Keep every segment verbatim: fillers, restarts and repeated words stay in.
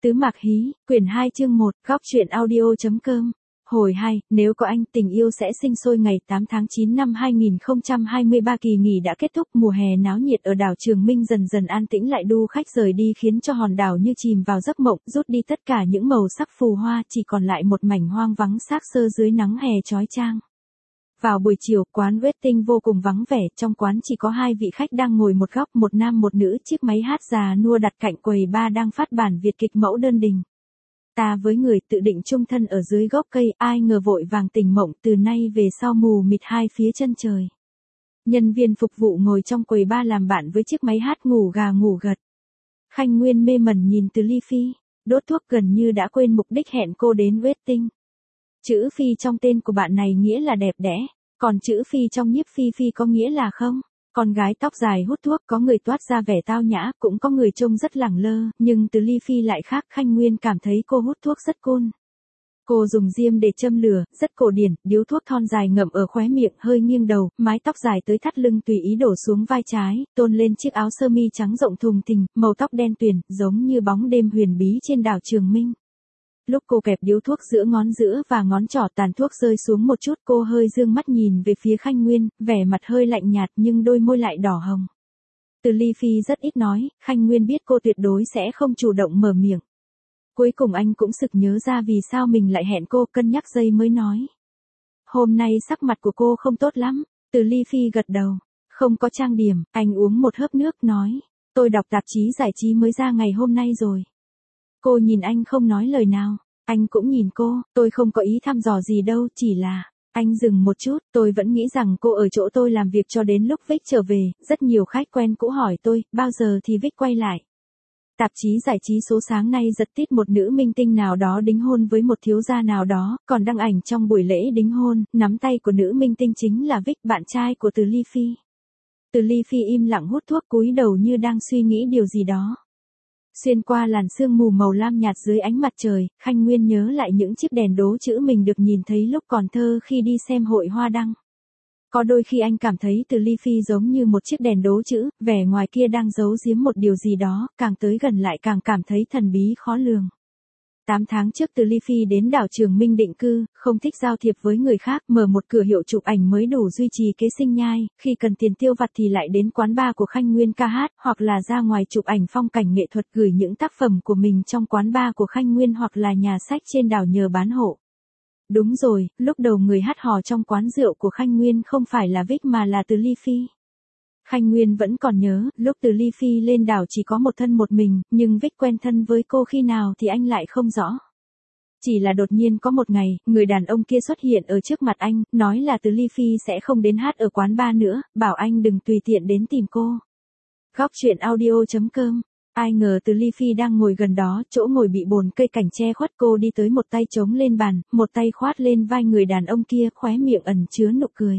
Tứ Mạc Hí, quyển hai chương một, góc truyện audio.com. Hồi hai, nếu có anh, tình yêu sẽ sinh sôi. Ngày tám tháng chín năm hai nghìn không trăm hai mươi ba, kỳ nghỉ đã kết thúc, mùa hè náo nhiệt ở đảo Trường Minh dần dần an tĩnh lại, du khách rời đi khiến cho hòn đảo như chìm vào giấc mộng, rút đi tất cả những màu sắc phù hoa, chỉ còn lại một mảnh hoang vắng xác xơ dưới nắng hè chói chang. Vào buổi chiều, quán Westin vô cùng vắng vẻ, trong quán chỉ có hai vị khách đang ngồi một góc, một nam một nữ, chiếc máy hát già nua đặt cạnh quầy bar đang phát bản Việt kịch mẫu đơn đình. Ta với người tự định chung thân ở dưới gốc cây, ai ngờ vội vàng tỉnh mộng, từ nay về sau mù mịt hai phía chân trời. Nhân viên phục vụ ngồi trong quầy bar làm bạn với chiếc máy hát ngủ gà ngủ gật. Khanh Nguyên mê mẩn nhìn Từ Ly Phi, đốt thuốc gần như đã quên mục đích hẹn cô đến Westin. Chữ Phi trong tên của bạn này nghĩa là đẹp đẽ, còn chữ Phi trong Nhiếp Phi Phi có nghĩa là không. Con gái tóc dài hút thuốc, có người toát ra vẻ tao nhã, cũng có người trông rất lẳng lơ, nhưng Từ Ly Phi lại khác. Khanh Nguyên cảm thấy cô hút thuốc rất cool. Cô dùng diêm để châm lửa, rất cổ điển, điếu thuốc thon dài ngậm ở khóe miệng, hơi nghiêng đầu, mái tóc dài tới thắt lưng tùy ý đổ xuống vai trái, tôn lên chiếc áo sơ mi trắng rộng thùng thình, màu tóc đen tuyền, giống như bóng đêm huyền bí trên đảo Trường Minh. Lúc cô kẹp điếu thuốc giữa ngón giữa và ngón trỏ, tàn thuốc rơi xuống một chút, cô hơi dương mắt nhìn về phía Khanh Nguyên, vẻ mặt hơi lạnh nhạt nhưng đôi môi lại đỏ hồng. Từ Ly Phi rất ít nói, Khanh Nguyên biết cô tuyệt đối sẽ không chủ động mở miệng. Cuối cùng anh cũng sực nhớ ra vì sao mình lại hẹn cô, cân nhắc giây mới nói. Hôm nay sắc mặt của cô không tốt lắm. Từ Ly Phi gật đầu. Không có trang điểm, anh uống một hớp nước nói. Tôi đọc tạp chí giải trí mới ra ngày hôm nay rồi. Cô nhìn anh không nói lời nào. Anh cũng nhìn cô, tôi không có ý thăm dò gì đâu, chỉ là... Anh dừng một chút, tôi vẫn nghĩ rằng cô ở chỗ tôi làm việc cho đến lúc Vic trở về, rất nhiều khách quen cũ hỏi tôi, bao giờ thì Vic quay lại. Tạp chí giải trí số sáng nay giật tít một nữ minh tinh nào đó đính hôn với một thiếu gia nào đó, còn đăng ảnh trong buổi lễ đính hôn, nắm tay của nữ minh tinh chính là Vic, bạn trai của Từ Ly Phi. Từ Ly Phi im lặng hút thuốc, cúi đầu như đang suy nghĩ điều gì đó. Xuyên qua làn sương mù màu lam nhạt dưới ánh mặt trời, Khanh Nguyên nhớ lại những chiếc đèn đố chữ mình được nhìn thấy lúc còn thơ khi đi xem hội hoa đăng. Có đôi khi anh cảm thấy Từ Ly Phi giống như một chiếc đèn đố chữ, vẻ ngoài kia đang giấu giếm một điều gì đó, càng tới gần lại càng cảm thấy thần bí khó lường. tám tháng trước Từ Ly Phi đến đảo Trường Minh định cư, không thích giao thiệp với người khác, mở một cửa hiệu chụp ảnh mới đủ duy trì kế sinh nhai, khi cần tiền tiêu vặt thì lại đến quán bar của Khanh Nguyên ca hát, hoặc là ra ngoài chụp ảnh phong cảnh nghệ thuật, gửi những tác phẩm của mình trong quán bar của Khanh Nguyên hoặc là nhà sách trên đảo nhờ bán hộ. Đúng rồi, lúc đầu người hát hò trong quán rượu của Khanh Nguyên không phải là Vic mà là Từ Ly Phi. Khanh Nguyên vẫn còn nhớ, lúc Từ Ly Phi lên đảo chỉ có một thân một mình, nhưng Vic quen thân với cô khi nào thì anh lại không rõ. Chỉ là đột nhiên có một ngày, người đàn ông kia xuất hiện ở trước mặt anh, nói là Từ Ly Phi sẽ không đến hát ở quán bar nữa, bảo anh đừng tùy tiện đến tìm cô. Góc truyện audio.com. Ai ngờ Từ Ly Phi đang ngồi gần đó, chỗ ngồi bị bồn cây cảnh che khuất, cô đi tới, một tay chống lên bàn, một tay khoát lên vai người đàn ông kia, khóe miệng ẩn chứa nụ cười.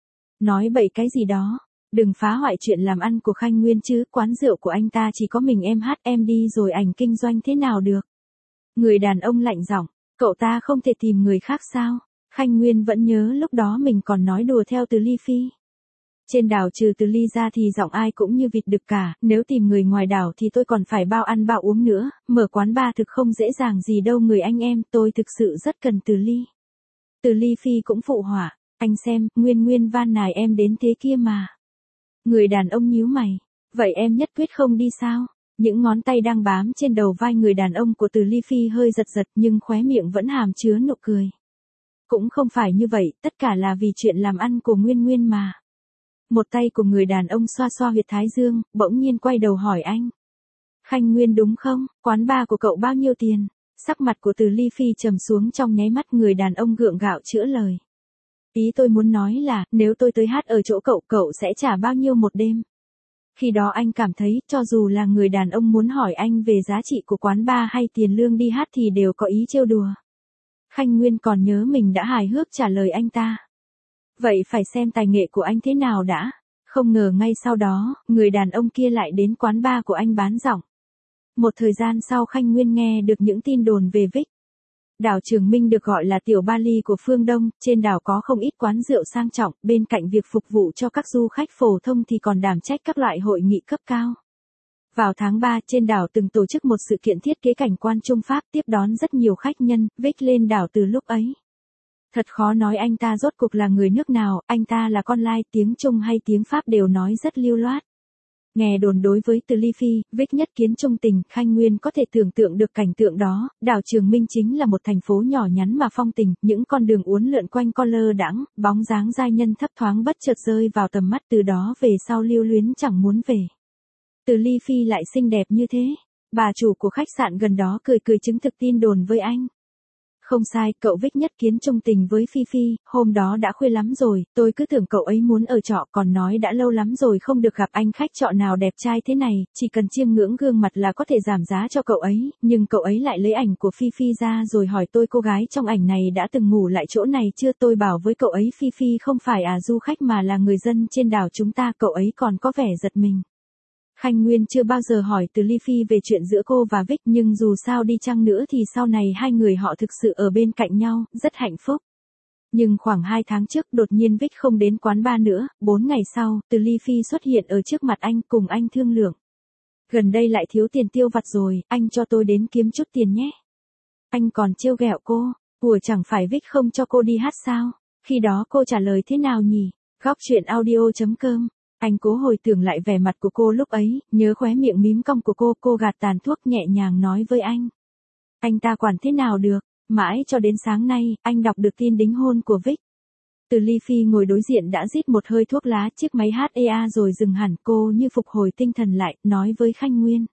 Nói bậy cái gì đó. Đừng phá hoại chuyện làm ăn của Khanh Nguyên chứ, quán rượu của anh ta chỉ có mình em hát, em đi rồi ảnh kinh doanh thế nào được. Người đàn ông lạnh giọng, cậu ta không thể tìm người khác sao? Khanh Nguyên vẫn nhớ lúc đó mình còn nói đùa theo Từ Ly Phi. Trên đảo trừ Từ Ly ra thì giọng ai cũng như vịt đực cả, nếu tìm người ngoài đảo thì tôi còn phải bao ăn bao uống nữa, mở quán bar thực không dễ dàng gì đâu người anh em, tôi thực sự rất cần Từ Ly. Từ Ly Phi cũng phụ họa, anh xem, Nguyên Nguyên van nài em đến thế kia mà. Người đàn ông nhíu mày, vậy em nhất quyết không đi sao? Những ngón tay đang bám trên đầu vai người đàn ông của Từ Ly Phi hơi giật giật nhưng khóe miệng vẫn hàm chứa nụ cười. Cũng không phải như vậy, tất cả là vì chuyện làm ăn của Nguyên Nguyên mà. Một tay của người đàn ông xoa xoa huyệt thái dương, bỗng nhiên quay đầu hỏi anh. Khanh Nguyên đúng không? Quán bar của cậu bao nhiêu tiền? Sắc mặt của Từ Ly Phi trầm xuống, trong nháy mắt người đàn ông gượng gạo chữa lời. Ý tôi muốn nói là, nếu tôi tới hát ở chỗ cậu, cậu sẽ trả bao nhiêu một đêm? Khi đó anh cảm thấy, cho dù là người đàn ông muốn hỏi anh về giá trị của quán bar hay tiền lương đi hát thì đều có ý trêu đùa. Khanh Nguyên còn nhớ mình đã hài hước trả lời anh ta. Vậy phải xem tài nghệ của anh thế nào đã. Không ngờ ngay sau đó, người đàn ông kia lại đến quán bar của anh bán giọng. Một thời gian sau Khanh Nguyên nghe được những tin đồn về Vic. Đảo Trường Minh được gọi là tiểu Bali của phương Đông, trên đảo có không ít quán rượu sang trọng, bên cạnh việc phục vụ cho các du khách phổ thông thì còn đảm trách các loại hội nghị cấp cao. Vào tháng ba, trên đảo từng tổ chức một sự kiện thiết kế cảnh quan Trung Pháp tiếp đón rất nhiều khách nhân, Vic lên đảo từ lúc ấy. Thật khó nói anh ta rốt cuộc là người nước nào, anh ta là con lai, tiếng Trung hay tiếng Pháp đều nói rất lưu loát. Nghe đồn đối với Từ Ly Phi, Vic nhất kiến trung tình, Khanh Nguyên có thể tưởng tượng được cảnh tượng đó, đảo Trường Minh chính là một thành phố nhỏ nhắn mà phong tình, những con đường uốn lượn quanh co lơ đãng, bóng dáng giai nhân thấp thoáng bất chợt rơi vào tầm mắt, từ đó về sau lưu luyến chẳng muốn về. Từ Ly Phi lại xinh đẹp như thế. Bà chủ của khách sạn gần đó cười cười chứng thực tin đồn với anh. Không sai, cậu Vic nhất kiến trung tình với Phi Phi, hôm đó đã khuya lắm rồi, tôi cứ tưởng cậu ấy muốn ở trọ, còn nói đã lâu lắm rồi không được gặp anh khách trọ nào đẹp trai thế này, chỉ cần chiêm ngưỡng gương mặt là có thể giảm giá cho cậu ấy, nhưng cậu ấy lại lấy ảnh của Phi Phi ra rồi hỏi tôi cô gái trong ảnh này đã từng ngủ lại chỗ này chưa, tôi bảo với cậu ấy Phi Phi không phải à du khách mà là người dân trên đảo chúng ta, cậu ấy còn có vẻ giật mình. Khanh Nguyên chưa bao giờ hỏi Từ Ly Phi về chuyện giữa cô và Vic, nhưng dù sao đi chăng nữa thì sau này hai người họ thực sự ở bên cạnh nhau, rất hạnh phúc. Nhưng khoảng hai tháng trước đột nhiên Vic không đến quán bar nữa, bốn ngày sau, Từ Ly Phi xuất hiện ở trước mặt anh cùng anh thương lượng. Gần đây lại thiếu tiền tiêu vặt rồi, anh cho tôi đến kiếm chút tiền nhé. Anh còn trêu ghẹo cô, ủa chẳng phải Vic không cho cô đi hát sao? Khi đó cô trả lời thế nào nhỉ? Góc chuyện audio chấm com. Anh cố hồi tưởng lại vẻ mặt của cô lúc ấy, nhớ khóe miệng mím cong của cô, cô gạt tàn thuốc nhẹ nhàng nói với anh. Anh ta quản thế nào được, mãi cho đến sáng nay, anh đọc được tin đính hôn của Vic. Từ Ly Phi ngồi đối diện đã rít một hơi thuốc lá chiếc máy hát e a rồi dừng hẳn, cô như phục hồi tinh thần lại, nói với Khanh Nguyên.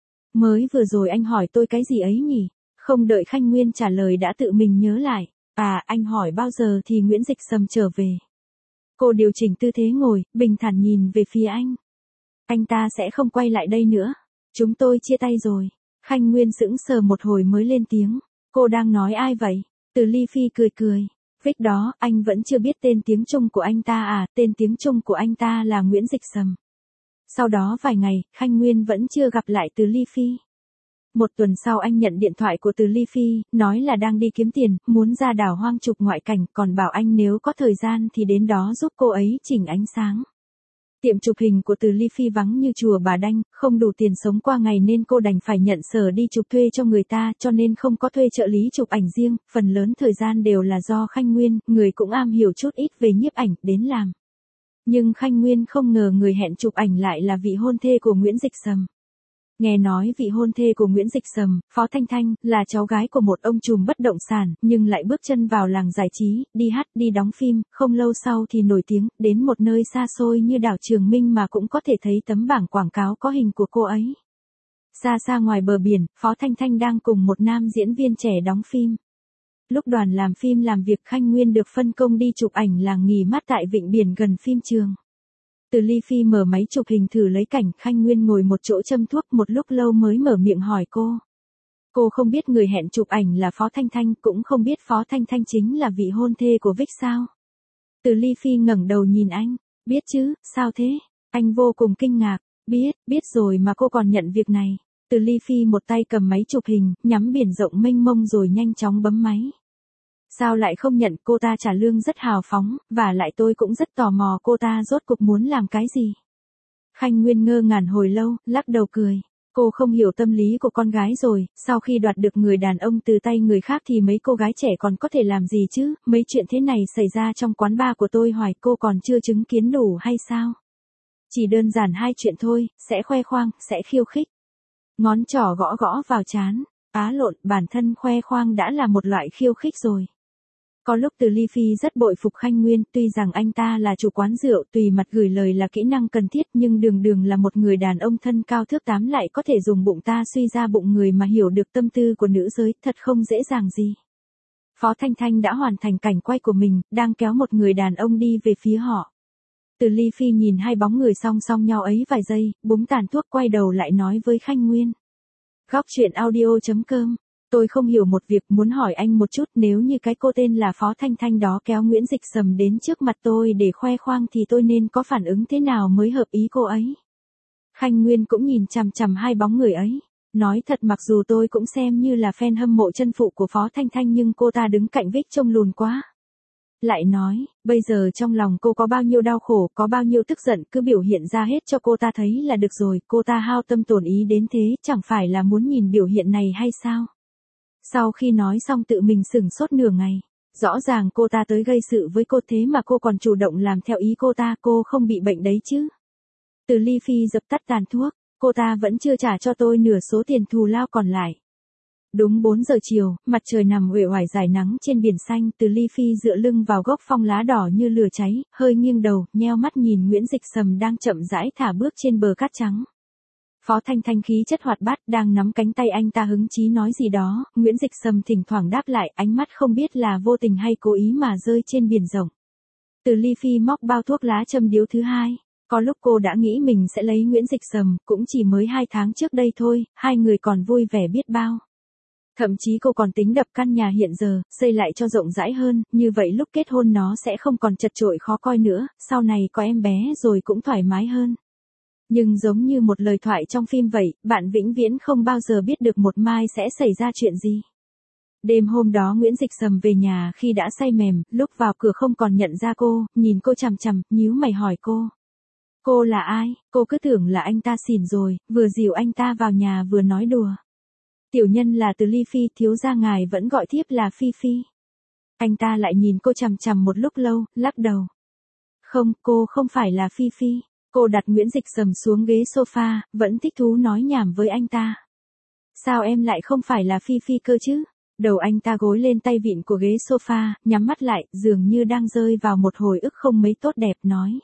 Mới vừa rồi anh hỏi tôi cái gì ấy nhỉ? Không đợi Khanh Nguyên trả lời đã tự mình nhớ lại. À, anh hỏi bao giờ thì Nguyễn Dịch Sầm trở về. Cô điều chỉnh tư thế ngồi, bình thản nhìn về phía anh. Anh ta sẽ không quay lại đây nữa. Chúng tôi chia tay rồi. Khanh Nguyên sững sờ một hồi mới lên tiếng. Cô đang nói ai vậy? Từ Ly Phi cười cười. Vic đó, anh vẫn chưa biết tên tiếng Trung của anh ta à, tên tiếng Trung của anh ta là Nguyễn Dịch Sầm. Sau đó vài ngày, Khanh Nguyên vẫn chưa gặp lại Từ Ly Phi. Một tuần sau anh nhận điện thoại của Từ Ly Phi, nói là đang đi kiếm tiền, muốn ra đảo hoang chụp ngoại cảnh, còn bảo anh nếu có thời gian thì đến đó giúp cô ấy chỉnh ánh sáng. Tiệm chụp hình của Từ Ly Phi vắng như chùa Bà Đanh, không đủ tiền sống qua ngày nên cô đành phải nhận sở đi chụp thuê cho người ta, cho nên không có thuê trợ lý chụp ảnh riêng, phần lớn thời gian đều là do Khanh Nguyên, người cũng am hiểu chút ít về nhiếp ảnh, đến làm. Nhưng Khanh Nguyên không ngờ người hẹn chụp ảnh lại là vị hôn thê của Nguyễn Dịch Sầm. Nghe nói vị hôn thê của Nguyễn Dịch Sầm, Phó Thanh Thanh, là cháu gái của một ông trùm bất động sản, nhưng lại bước chân vào làng giải trí, đi hát, đi đóng phim, không lâu sau thì nổi tiếng, đến một nơi xa xôi như đảo Trường Minh mà cũng có thể thấy tấm bảng quảng cáo có hình của cô ấy. Xa xa ngoài bờ biển, Phó Thanh Thanh đang cùng một nam diễn viên trẻ đóng phim. Lúc đoàn làm phim làm việc, Khanh Nguyên được phân công đi chụp ảnh làng nghỉ mát tại vịnh biển gần phim trường. Từ Ly Phi mở máy chụp hình thử lấy cảnh, Khanh Nguyên ngồi một chỗ châm thuốc một lúc lâu mới mở miệng hỏi cô. Cô không biết người hẹn chụp ảnh là Phó Thanh Thanh, cũng không biết Phó Thanh Thanh chính là vị hôn thê của Vic sao? Từ Ly Phi ngẩng đầu nhìn anh, biết chứ, sao thế? Anh vô cùng kinh ngạc, biết, biết rồi mà cô còn nhận việc này. Từ Ly Phi một tay cầm máy chụp hình, nhắm biển rộng mênh mông rồi nhanh chóng bấm máy. Sao lại không nhận, cô ta trả lương rất hào phóng, và lại tôi cũng rất tò mò cô ta rốt cuộc muốn làm cái gì. Khanh Nguyên ngơ ngẩn hồi lâu, lắc đầu cười. Cô không hiểu tâm lý của con gái rồi, sau khi đoạt được người đàn ông từ tay người khác thì mấy cô gái trẻ còn có thể làm gì chứ, mấy chuyện thế này xảy ra trong quán bar của tôi hoài, cô còn chưa chứng kiến đủ hay sao? Chỉ đơn giản hai chuyện thôi, sẽ khoe khoang, sẽ khiêu khích. Ngón trỏ gõ gõ vào trán, á lộn, bản thân khoe khoang đã là một loại khiêu khích rồi. Có lúc Từ Ly Phi rất bội phục Khanh Nguyên, tuy rằng anh ta là chủ quán rượu, tùy mặt gửi lời là kỹ năng cần thiết, nhưng đường đường là một người đàn ông thân cao thước tám lại có thể dùng bụng ta suy ra bụng người mà hiểu được tâm tư của nữ giới, thật không dễ dàng gì. Phó Thanh Thanh đã hoàn thành cảnh quay của mình, đang kéo một người đàn ông đi về phía họ. Từ Ly Phi nhìn hai bóng người song song nhau ấy vài giây, búng tàn thuốc quay đầu lại nói với Khanh Nguyên. Góc chuyện audio chấm com. Tôi không hiểu một việc, muốn hỏi anh một chút, nếu như cái cô tên là Phó Thanh Thanh đó kéo Nguyễn Dịch Sầm đến trước mặt tôi để khoe khoang thì tôi nên có phản ứng thế nào mới hợp ý cô ấy? Khanh Nguyên cũng nhìn chằm chằm hai bóng người ấy. Nói thật, mặc dù tôi cũng xem như là fan hâm mộ chân phụ của Phó Thanh Thanh nhưng cô ta đứng cạnh Vic trông lùn quá. Lại nói, bây giờ trong lòng cô có bao nhiêu đau khổ, có bao nhiêu tức giận, cứ biểu hiện ra hết cho cô ta thấy là được rồi, cô ta hao tâm tổn ý đến thế, chẳng phải là muốn nhìn biểu hiện này hay sao? Sau khi nói xong tự mình sửng sốt nửa ngày, rõ ràng cô ta tới gây sự với cô thế mà cô còn chủ động làm theo ý cô ta, cô không bị bệnh đấy chứ? Từ Ly Phi dập tắt tàn thuốc, cô ta vẫn chưa trả cho tôi nửa số tiền thù lao còn lại. Đúng bốn giờ chiều, mặt trời nằm uể oải rải nắng trên biển xanh, Từ Ly Phi dựa lưng vào gốc phong lá đỏ như lửa cháy, hơi nghiêng đầu, nheo mắt nhìn Nguyễn Dịch Sầm đang chậm rãi thả bước trên bờ cát trắng. Phó Thanh Thanh khí chất hoạt bát đang nắm cánh tay anh ta hứng chí nói gì đó, Nguyễn Dịch Sầm thỉnh thoảng đáp lại, ánh mắt không biết là vô tình hay cố ý mà rơi trên biển rộng. Từ Ly Phi móc bao thuốc lá châm điếu thứ hai. Có lúc cô đã nghĩ mình sẽ lấy Nguyễn Dịch Sầm, cũng chỉ mới hai tháng trước đây thôi, hai người còn vui vẻ biết bao. Thậm chí cô còn tính đập căn nhà hiện giờ, xây lại cho rộng rãi hơn, như vậy lúc kết hôn nó sẽ không còn chật chội khó coi nữa, sau này có em bé rồi cũng thoải mái hơn. Nhưng giống như một lời thoại trong phim vậy, bạn vĩnh viễn không bao giờ biết được một mai sẽ xảy ra chuyện gì. Đêm hôm đó Nguyễn Dịch Sầm về nhà khi đã say mềm, lúc vào cửa không còn nhận ra cô, nhìn cô chằm chằm, nhíu mày hỏi cô. Cô là ai? Cô cứ tưởng là anh ta xỉn rồi, vừa dìu anh ta vào nhà vừa nói đùa. Tiểu nhân là Từ Ly Phi, thiếu gia ngài vẫn gọi thiếp là Phi Phi. Anh ta lại nhìn cô chằm chằm một lúc lâu, lắc đầu. Không, cô không phải là Phi Phi. Cô đặt Nguyễn Dịch Sầm xuống ghế sofa, vẫn thích thú nói nhảm với anh ta. Sao em lại không phải là Phi Phi cơ chứ? Đầu anh ta gối lên tay vịn của ghế sofa, nhắm mắt lại, dường như đang rơi vào một hồi ức không mấy tốt đẹp nói.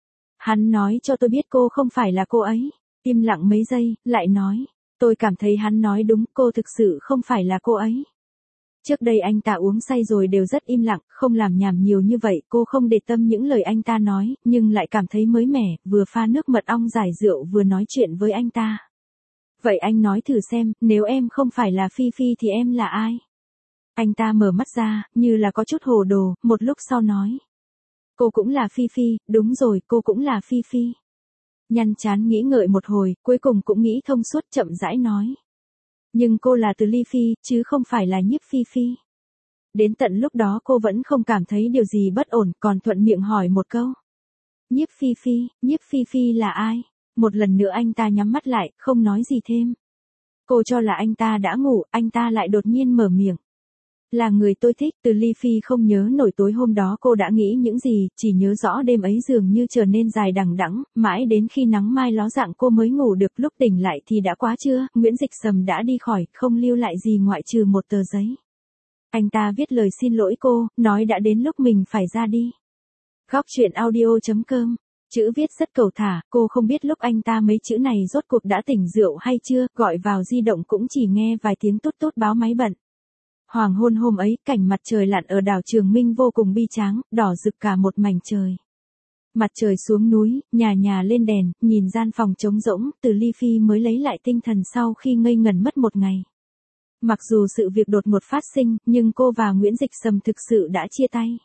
Hắn nói cho tôi biết cô không phải là cô ấy. Im lặng mấy giây, lại nói. Tôi cảm thấy hắn nói đúng, cô thực sự không phải là cô ấy. Trước đây anh ta uống say rồi đều rất im lặng, không làm nhảm nhiều như vậy, cô không để tâm những lời anh ta nói, nhưng lại cảm thấy mới mẻ, vừa pha nước mật ong giải rượu vừa nói chuyện với anh ta. Vậy anh nói thử xem, nếu em không phải là Phi Phi thì em là ai? Anh ta mở mắt ra, như là có chút hồ đồ, một lúc sau nói. Cô cũng là Phi Phi, đúng rồi, cô cũng là Phi Phi. Nhăn chán nghĩ ngợi một hồi, cuối cùng cũng nghĩ thông suốt chậm rãi nói. Nhưng cô là Từ Ly Phi, chứ không phải là Nhiếp Phi Phi. Đến tận lúc đó cô vẫn không cảm thấy điều gì bất ổn, còn thuận miệng hỏi một câu. Nhiếp Phi Phi, Nhiếp Phi Phi là ai? Một lần nữa anh ta nhắm mắt lại, không nói gì thêm. Cô cho là anh ta đã ngủ, anh ta lại đột nhiên mở miệng. Là người tôi thích. Từ Ly Phi không nhớ nổi tối hôm đó cô đã nghĩ những gì, chỉ nhớ rõ đêm ấy dường như trở nên dài đằng đẵng, mãi đến khi nắng mai ló dạng cô mới ngủ được, lúc tỉnh lại thì đã quá trưa, Nguyễn Dịch Sầm đã đi khỏi, không lưu lại gì ngoại trừ một tờ giấy. Anh ta viết lời xin lỗi cô, nói đã đến lúc mình phải ra đi. Góc truyện audio chấm com. Chữ viết rất cầu thả, cô không biết lúc anh ta mấy chữ này rốt cuộc đã tỉnh rượu hay chưa, gọi vào di động cũng chỉ nghe vài tiếng tút tút báo máy bận. Hoàng hôn hôm ấy, cảnh mặt trời lặn ở đảo Trường Minh vô cùng bi tráng, đỏ rực cả một mảnh trời. Mặt trời xuống núi, nhà nhà lên đèn, nhìn gian phòng trống rỗng, Từ Ly Phi mới lấy lại tinh thần sau khi ngây ngẩn mất một ngày. Mặc dù sự việc đột ngột phát sinh, nhưng cô và Nguyễn Dịch Sầm thực sự đã chia tay.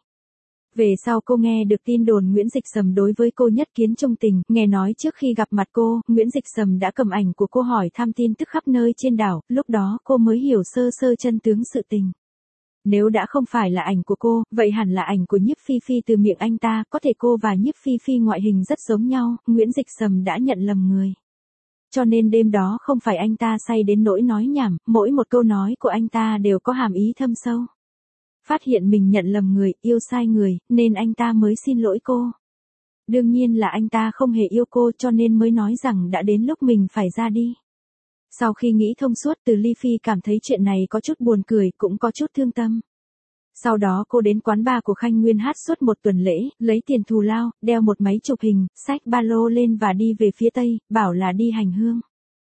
Về sau cô nghe được tin đồn Nguyễn Dịch Sầm đối với cô nhất kiến trung tình, nghe nói trước khi gặp mặt cô, Nguyễn Dịch Sầm đã cầm ảnh của cô hỏi thăm tin tức khắp nơi trên đảo, lúc đó cô mới hiểu sơ sơ chân tướng sự tình. Nếu đã không phải là ảnh của cô, vậy hẳn là ảnh của Nhiếp Phi Phi từ miệng anh ta, có thể cô và Nhiếp Phi Phi ngoại hình rất giống nhau, Nguyễn Dịch Sầm đã nhận lầm người. Cho nên đêm đó không phải anh ta say đến nỗi nói nhảm, mỗi một câu nói của anh ta đều có hàm ý thâm sâu. Phát hiện mình nhận lầm người, yêu sai người, nên anh ta mới xin lỗi cô. Đương nhiên là anh ta không hề yêu cô cho nên mới nói rằng đã đến lúc mình phải ra đi. Sau khi nghĩ thông suốt, Từ Ly Phi cảm thấy chuyện này có chút buồn cười, cũng có chút thương tâm. Sau đó cô đến quán bar của Khanh Nguyên hát suốt một tuần lễ, lấy tiền thù lao, đeo một máy chụp hình, xách ba lô lên và đi về phía Tây, bảo là đi hành hương.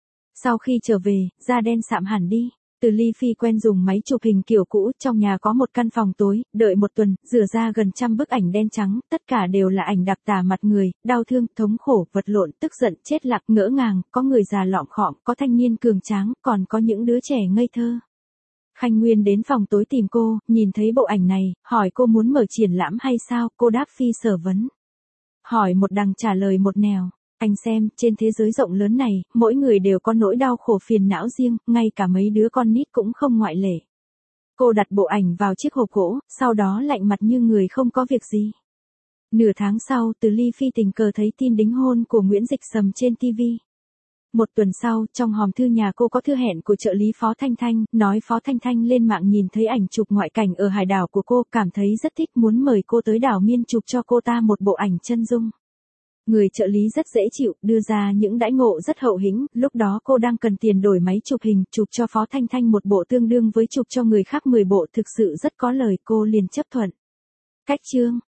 Sau khi trở về, da đen sạm hẳn đi. Từ Ly Phi quen dùng máy chụp hình kiểu cũ, trong nhà có một căn phòng tối, đợi một tuần, rửa ra gần trăm bức ảnh đen trắng, tất cả đều là ảnh đặc tả mặt người, đau thương, thống khổ, vật lộn, tức giận, chết lặng, ngỡ ngàng, có người già lọm khọm, có thanh niên cường tráng, còn có những đứa trẻ ngây thơ. Khanh Nguyên đến phòng tối tìm cô, nhìn thấy bộ ảnh này, hỏi cô muốn mở triển lãm hay sao, cô đáp phi sở vấn. Hỏi một đằng trả lời một nẻo. Anh xem, trên thế giới rộng lớn này, mỗi người đều có nỗi đau khổ phiền não riêng, ngay cả mấy đứa con nít cũng không ngoại lệ. Cô đặt bộ ảnh vào chiếc hộp gỗ, sau đó lạnh mặt như người không có việc gì. Nửa tháng sau, Từ Ly Phi tình cờ thấy tin đính hôn của Nguyễn Dịch Sầm trên ti vi. Một tuần sau, trong hòm thư nhà cô có thư hẹn của trợ lý Phó Thanh Thanh, nói Phó Thanh Thanh lên mạng nhìn thấy ảnh chụp ngoại cảnh ở hải đảo của cô, cảm thấy rất thích, muốn mời cô tới đảo Miên chụp cho cô ta một bộ ảnh chân dung. Người trợ lý rất dễ chịu, đưa ra những đãi ngộ rất hậu hĩnh, lúc đó cô đang cần tiền đổi máy chụp hình, chụp cho Phó Thanh Thanh một bộ tương đương với chụp cho người khác mười bộ, thực sự rất có lời, cô liền chấp thuận. Cách chương